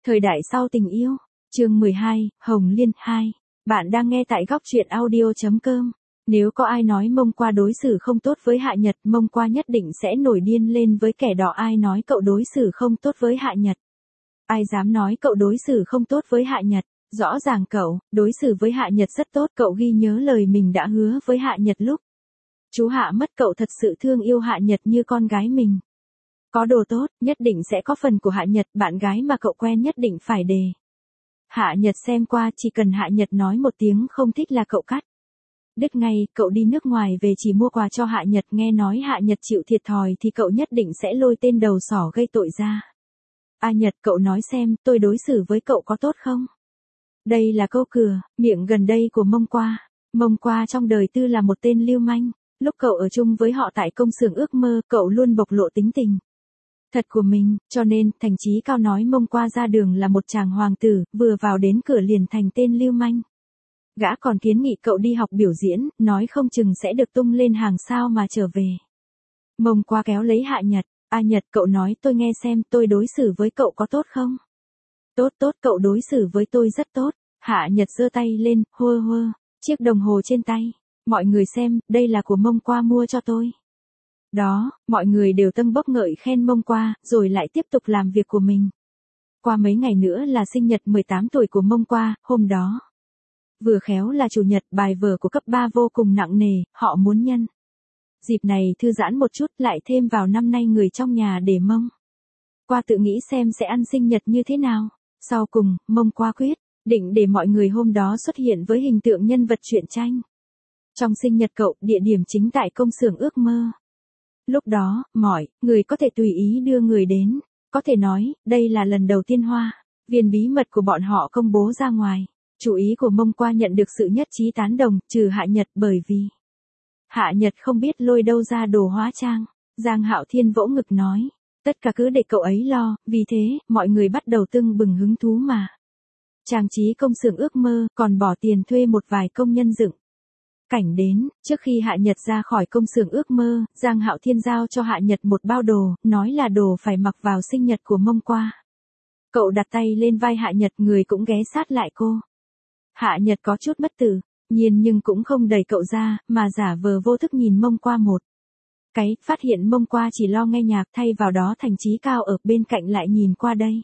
Thời đại sau tình yêu, chương 12, Hồng Liên 2. Bạn đang nghe tại góc truyện audio.com. Nếu có ai nói Mông Qua đối xử không tốt với Hạ Nhật, Mông Qua nhất định sẽ nổi điên lên với kẻ đó. Ai nói cậu đối xử không tốt với Hạ Nhật? Ai dám nói cậu đối xử không tốt với Hạ Nhật? Rõ ràng cậu đối xử với Hạ Nhật rất tốt. Cậu ghi nhớ lời mình đã hứa với Hạ Nhật lúc chú Hạ mất. Cậu thật sự thương yêu Hạ Nhật như con gái mình. Có đồ tốt, nhất định sẽ có phần của Hạ Nhật. Bạn gái mà cậu quen nhất định phải đề Hạ Nhật xem qua. Chỉ cần Hạ Nhật nói một tiếng không thích là cậu cắt đứt ngay. Cậu đi nước ngoài về chỉ mua quà cho Hạ Nhật. Nghe nói Hạ Nhật chịu thiệt thòi thì cậu nhất định sẽ lôi tên đầu sỏ gây tội ra. A Nhật, cậu nói xem, tôi đối xử với cậu có tốt không? Đây là câu cửa miệng gần đây của Mông Qua. Mông Qua trong đời tư là một tên lưu manh. Lúc cậu ở chung với họ tại công xưởng ước mơ, cậu luôn bộc lộ tính tình thật của mình, cho nên Thành Chí Cao nói Mông Qua ra đường là một chàng hoàng tử, vừa vào đến cửa liền thành tên lưu manh. Gã còn kiến nghị cậu đi học biểu diễn, nói không chừng sẽ được tung lên hàng sao mà trở về. Mông Qua kéo lấy Hạ Nhật. A Nhật, cậu nói tôi nghe xem, tôi đối xử với cậu có tốt không? Tốt tốt, cậu đối xử với tôi rất tốt. Hạ Nhật giơ tay lên, hơ hơ chiếc đồng hồ trên tay. Mọi người xem, đây là của Mông Qua mua cho tôi. Đó, mọi người đều tâng bốc ngợi khen Mông Qua, rồi lại tiếp tục làm việc của mình. Qua mấy ngày nữa là sinh nhật 18 tuổi của Mông Qua, hôm đó vừa khéo là chủ nhật. Bài vở của cấp 3 vô cùng nặng nề, họ muốn nhân dịp này thư giãn một chút, lại thêm vào năm nay người trong nhà để Mông Qua tự nghĩ xem sẽ ăn sinh nhật như thế nào. Sau cùng, Mông Qua quyết định để mọi người hôm đó xuất hiện với hình tượng nhân vật truyện tranh. Trong sinh nhật cậu, địa điểm chính tại công xưởng ước mơ. Lúc đó, mọi người có thể tùy ý đưa người đến. Có thể nói, đây là lần đầu tiên Hoa viên bí mật của bọn họ công bố ra ngoài. Chú ý của Mông Qua nhận được sự nhất trí tán đồng, trừ Hạ Nhật, bởi vì Hạ Nhật không biết lôi đâu ra đồ hóa trang. Giang Hạo Thiên vỗ ngực nói, tất cả cứ để cậu ấy lo. Vì thế, mọi người bắt đầu tưng bừng hứng thú mà trang trí công xưởng ước mơ, còn bỏ tiền thuê một vài công nhân dựng cảnh đến. Trước khi Hạ Nhật ra khỏi công xưởng ước mơ, Giang Hạo Thiên giao cho Hạ Nhật một bao đồ, nói là đồ phải mặc vào sinh nhật của Mông Qua. Cậu đặt tay lên vai Hạ Nhật, người cũng ghé sát lại cô. Hạ Nhật có chút bất tử nhiên nhưng cũng không đẩy cậu ra, mà giả vờ vô thức nhìn Mông Qua một cái, phát hiện Mông Qua chỉ lo nghe nhạc, thay vào đó Thành Chí Cao ở bên cạnh lại nhìn qua đây.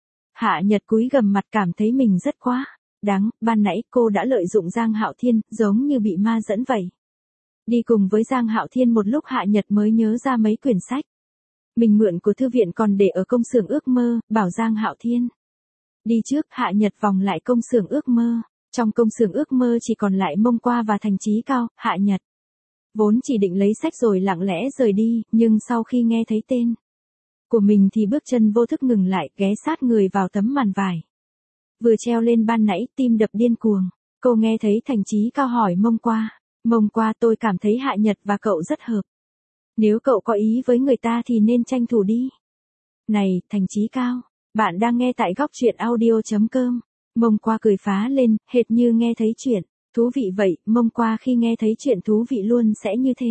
Hạ Nhật cúi gằm mặt, cảm thấy mình rất quá đáng. Ban nãy cô đã lợi dụng Giang Hạo Thiên, giống như bị ma dẫn vậy. Đi cùng với Giang Hạo Thiên một lúc, Hạ Nhật mới nhớ ra mấy quyển sách mình mượn của thư viện còn để ở công xưởng ước mơ, bảo Giang Hạo Thiên đi trước. Hạ Nhật vòng lại công xưởng ước mơ. Trong công xưởng ước mơ chỉ còn lại Mông Qua và Thành Chí Cao. Hạ Nhật vốn chỉ định lấy sách rồi lặng lẽ rời đi, nhưng sau khi nghe thấy tên của mình thì bước chân vô thức ngừng lại, ghé sát người vào tấm màn vải vừa treo lên ban nãy, tim đập điên cuồng. Cô nghe thấy Thành Chí Cao hỏi Mông Qua, Mông Qua, tôi cảm thấy Hạ Nhật và cậu rất hợp. Nếu cậu có ý với người ta thì nên tranh thủ đi. Này, Thành Chí Cao, bạn đang nghe tại góc truyện audio.com. Mông Qua cười phá lên, hệt như nghe thấy chuyện thú vị vậy. Mông Qua khi nghe thấy chuyện thú vị luôn sẽ như thế.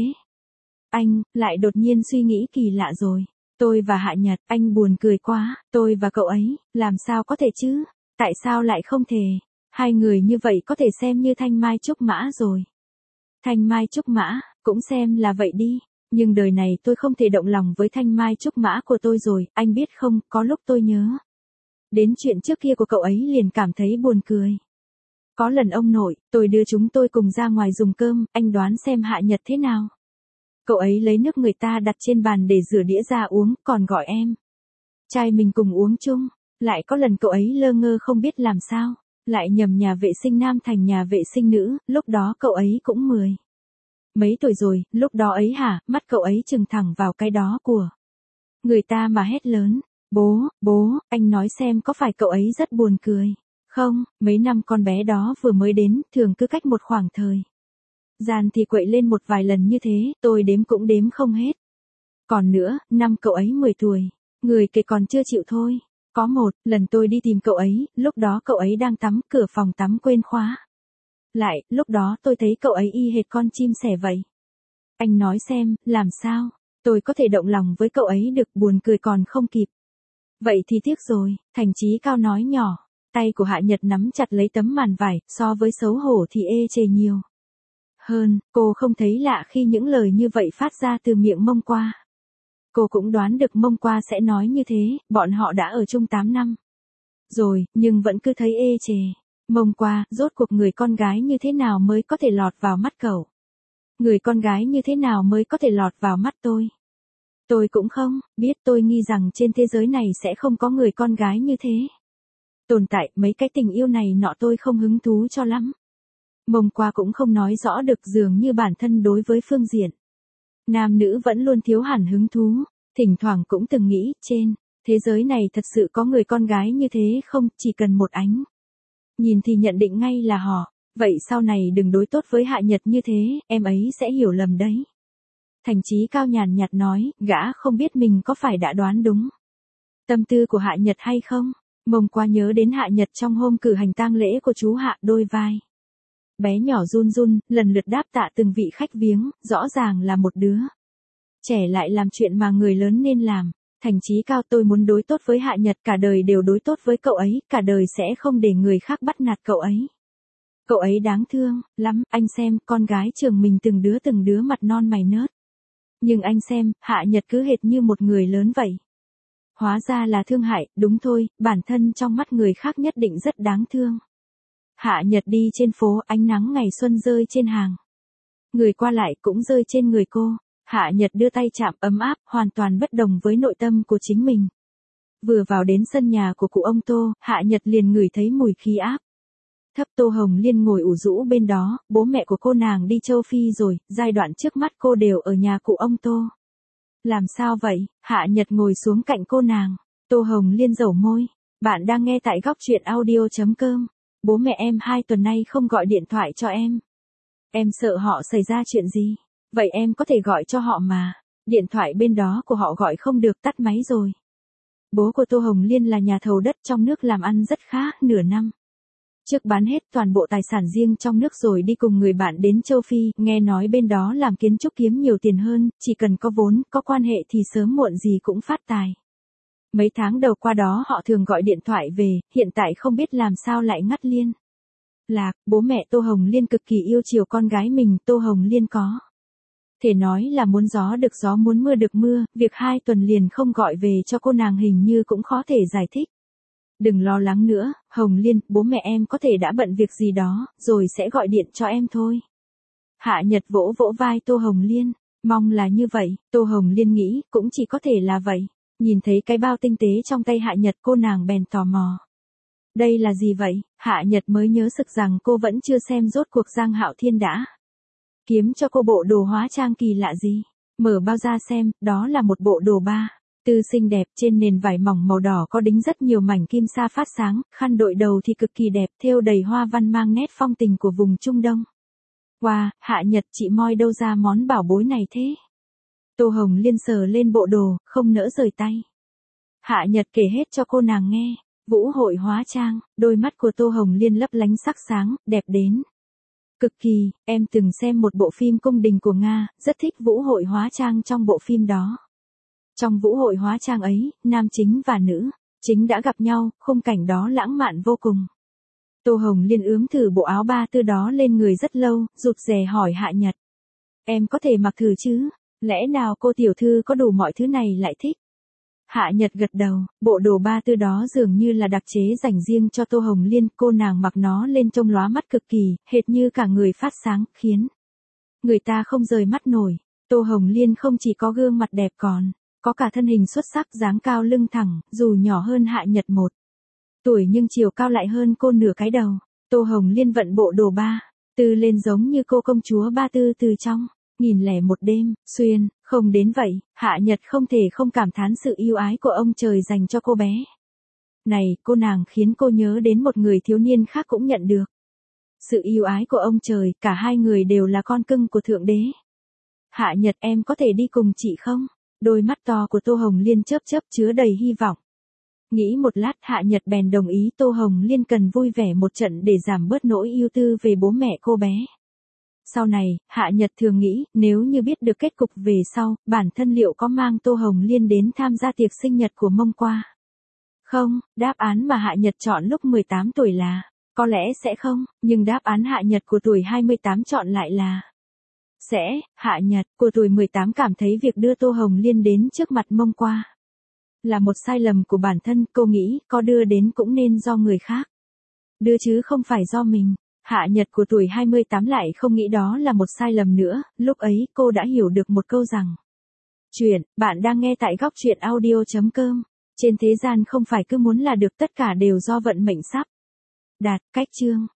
Anh lại đột nhiên suy nghĩ kỳ lạ rồi. Tôi và Hạ Nhật, anh buồn cười quá. Tôi và cậu ấy, làm sao có thể chứ? Tại sao lại không thể? Hai người như vậy có thể xem như thanh mai trúc mã rồi. Thanh mai trúc mã, cũng xem là vậy đi. Nhưng đời này tôi không thể động lòng với thanh mai trúc mã của tôi rồi. Anh biết không, có lúc tôi nhớ đến chuyện trước kia của cậu ấy liền cảm thấy buồn cười. Có lần ông nội, tôi đưa chúng tôi cùng ra ngoài dùng cơm, anh đoán xem Hạ Nhật thế nào? Cậu ấy lấy nước người ta đặt trên bàn để rửa đĩa ra uống, còn gọi em trai mình cùng uống chung. Lại có lần cậu ấy lơ ngơ không biết làm sao, lại nhầm nhà vệ sinh nam thành nhà vệ sinh nữ. Lúc đó cậu ấy cũng 10 mấy tuổi rồi. Lúc đó ấy hả, mắt cậu ấy trừng thẳng vào cái đó của người ta mà hét lớn, bố, anh nói xem có phải cậu ấy rất buồn cười không? Mấy năm con bé đó vừa mới đến, thường cứ cách một khoảng thời gian thì quậy lên một vài lần như thế, tôi đếm cũng đếm không hết. Còn nữa, năm cậu ấy 10 tuổi, người kể còn chưa chịu thôi. Có một lần tôi đi tìm cậu ấy, lúc đó cậu ấy đang tắm, cửa phòng tắm quên khóa lại. Lúc đó tôi thấy cậu ấy y hệt con chim sẻ vậy. Anh nói xem, làm sao tôi có thể động lòng với cậu ấy được? Buồn cười còn không kịp. Vậy thì tiếc rồi, Thành Chí Cao nói nhỏ. Tay của Hạ Nhật nắm chặt lấy tấm màn vải, so với xấu hổ thì ê chề nhiều. Hơn, cô không thấy lạ khi những lời như vậy phát ra từ miệng Mông Qua. Cô cũng đoán được Mông Qua sẽ nói như thế, bọn họ đã ở chung 8 năm. Rồi, nhưng vẫn cứ thấy ê chề. Mông Qua, rốt cuộc người con gái như thế nào mới có thể lọt vào mắt cậu? Người con gái như thế nào mới có thể lọt vào mắt tôi? Tôi cũng không, biết tôi nghi rằng trên thế giới này sẽ không có người con gái như thế. Tồn tại mấy cái tình yêu này nọ tôi không hứng thú cho lắm. Mông Qua cũng không nói rõ được dường như bản thân đối với phương diện. Nam nữ vẫn luôn thiếu hẳn hứng thú, thỉnh thoảng cũng từng nghĩ trên, thế giới này thật sự có người con gái như thế không, chỉ cần một ánh. Nhìn thì nhận định ngay là họ, vậy sau này đừng đối tốt với Hạ Nhật như thế, em ấy sẽ hiểu lầm đấy. Thành Chí Cao nhàn nhạt nói, gã không biết mình có phải đã đoán đúng tâm tư của Hạ Nhật hay không. Mông Qua nhớ đến Hạ Nhật trong hôm cử hành tang lễ của chú Hạ, đôi vai bé nhỏ run run, lần lượt đáp tạ từng vị khách viếng, rõ ràng là một đứa trẻ lại làm chuyện mà người lớn nên làm. Thành Chí Cao, tôi muốn đối tốt với Hạ Nhật, cả đời đều đối tốt với cậu ấy, cả đời sẽ không để người khác bắt nạt cậu ấy. Cậu ấy đáng thương lắm, anh xem, con gái trường mình từng đứa mặt non mày nớt. Nhưng anh xem, Hạ Nhật cứ hệt như một người lớn vậy. Hóa ra là thương hại, đúng thôi, bản thân trong mắt người khác nhất định rất đáng thương. Hạ Nhật đi trên phố, ánh nắng ngày xuân rơi trên hàng người qua lại cũng rơi trên người cô. Hạ Nhật đưa tay chạm ấm áp, hoàn toàn bất đồng với nội tâm của chính mình. Vừa vào đến sân nhà của cụ ông Tô, Hạ Nhật liền ngửi thấy mùi khí áp thấp. Tô Hồng Liên ngồi ủ rũ bên đó, bố mẹ của cô nàng đi châu Phi rồi, giai đoạn trước mắt cô đều ở nhà cụ ông Tô. Làm sao vậy? Hạ Nhật ngồi xuống cạnh cô nàng. Tô Hồng Liên dẩu môi. Bạn đang nghe tại góc truyện audio.com. Bố mẹ em 2 tuần nay không gọi điện thoại cho em. Em sợ họ xảy ra chuyện gì? Vậy em có thể gọi cho họ mà. Điện thoại bên đó của họ gọi không được, tắt máy rồi. Bố của Tô Hồng Liên là nhà thầu đất trong nước, làm ăn rất khá, nửa năm trước bán hết toàn bộ tài sản riêng trong nước rồi đi cùng người bạn đến châu Phi, nghe nói bên đó làm kiến trúc kiếm nhiều tiền hơn, chỉ cần có vốn, có quan hệ thì sớm muộn gì cũng phát tài. Mấy tháng đầu qua đó họ thường gọi điện thoại về, hiện tại không biết làm sao lại ngắt liên lạc. Bố mẹ Tô Hồng Liên cực kỳ yêu chiều con gái mình, Tô Hồng Liên có thể nói là muốn gió được gió, muốn mưa được mưa, việc 2 tuần liền không gọi về cho cô nàng hình như cũng khó thể giải thích. Đừng lo lắng nữa, Hồng Liên, bố mẹ em có thể đã bận việc gì đó, rồi sẽ gọi điện cho em thôi. Hạ Nhật vỗ vỗ vai Tô Hồng Liên, mong là như vậy. Tô Hồng Liên nghĩ, cũng chỉ có thể là vậy. Nhìn thấy cái bao tinh tế trong tay Hạ Nhật, cô nàng bèn tò mò. Đây là gì vậy? Hạ Nhật mới nhớ sực rằng cô vẫn chưa xem rốt cuộc Giang Hạo Thiên đã kiếm cho cô bộ đồ hóa trang kỳ lạ gì. Mở bao ra xem, đó là một bộ đồ ba tư xinh đẹp, trên nền vải mỏng màu đỏ có đính rất nhiều mảnh kim sa phát sáng, khăn đội đầu thì cực kỳ đẹp, thêu đầy hoa văn mang nét phong tình của vùng Trung Đông. Wow, Hạ Nhật, chị moi đâu ra món bảo bối này thế? Tô Hồng Liên sờ lên bộ đồ, không nỡ rời tay. Hạ Nhật kể hết cho cô nàng nghe. Vũ hội hóa trang, đôi mắt của Tô Hồng Liên lấp lánh sắc sáng, đẹp đến cực kỳ. Em từng xem một bộ phim cung đình của Nga, rất thích vũ hội hóa trang trong bộ phim đó. Trong vũ hội hóa trang ấy, nam chính và nữ chính đã gặp nhau, khung cảnh đó lãng mạn vô cùng. Tô Hồng Liên ướm thử bộ áo ba tư đó lên người rất lâu, rụt rè hỏi Hạ Nhật. Em có thể mặc thử chứ? Lẽ nào cô tiểu thư có đủ mọi thứ này lại thích? Hạ Nhật gật đầu, bộ đồ ba tư đó dường như là đặc chế dành riêng cho Tô Hồng Liên, cô nàng mặc nó lên trông lóa mắt cực kỳ, hệt như cả người phát sáng, khiến người ta không rời mắt nổi. Tô Hồng Liên không chỉ có gương mặt đẹp còn có cả thân hình xuất sắc, dáng cao lưng thẳng, dù nhỏ hơn Hạ Nhật 1 tuổi nhưng chiều cao lại hơn cô nửa cái đầu. Tô Hồng Liên vận bộ đồ ba tư lên giống như cô công chúa ba tư từ trong 1001 đêm, xuyên, không đến vậy, Hạ Nhật không thể không cảm thán sự yêu ái của ông trời dành cho cô bé này. Cô nàng khiến cô nhớ đến một người thiếu niên khác cũng nhận được sự yêu ái của ông trời, cả hai người đều là con cưng của Thượng Đế. Hạ Nhật, em có thể đi cùng chị không? Đôi mắt to của Tô Hồng Liên chớp chớp chứa đầy hy vọng. Nghĩ một lát, Hạ Nhật bèn đồng ý. Tô Hồng Liên cần vui vẻ một trận để giảm bớt nỗi ưu tư về bố mẹ cô bé. Sau này, Hạ Nhật thường nghĩ, nếu như biết được kết cục về sau, bản thân liệu có mang Tô Hồng Liên đến tham gia tiệc sinh nhật của Mông Qua. Không, đáp án mà Hạ Nhật chọn lúc 18 tuổi là, có lẽ sẽ không, nhưng đáp án Hạ Nhật của tuổi 28 chọn lại là sẽ. Hạ Nhật của tuổi 18 cảm thấy việc đưa Tô Hồng Liên đến trước mặt Mông Qua là một sai lầm của bản thân, cô nghĩ có đưa đến cũng nên do người khác đưa chứ không phải do mình. Hạ Nhật của tuổi 28 lại không nghĩ đó là một sai lầm nữa, lúc ấy cô đã hiểu được một câu rằng chuyện, bạn đang nghe tại góc truyện audio.com. Trên thế gian không phải cứ muốn là được tất cả đều do vận mệnh sắp đặt. Cách chương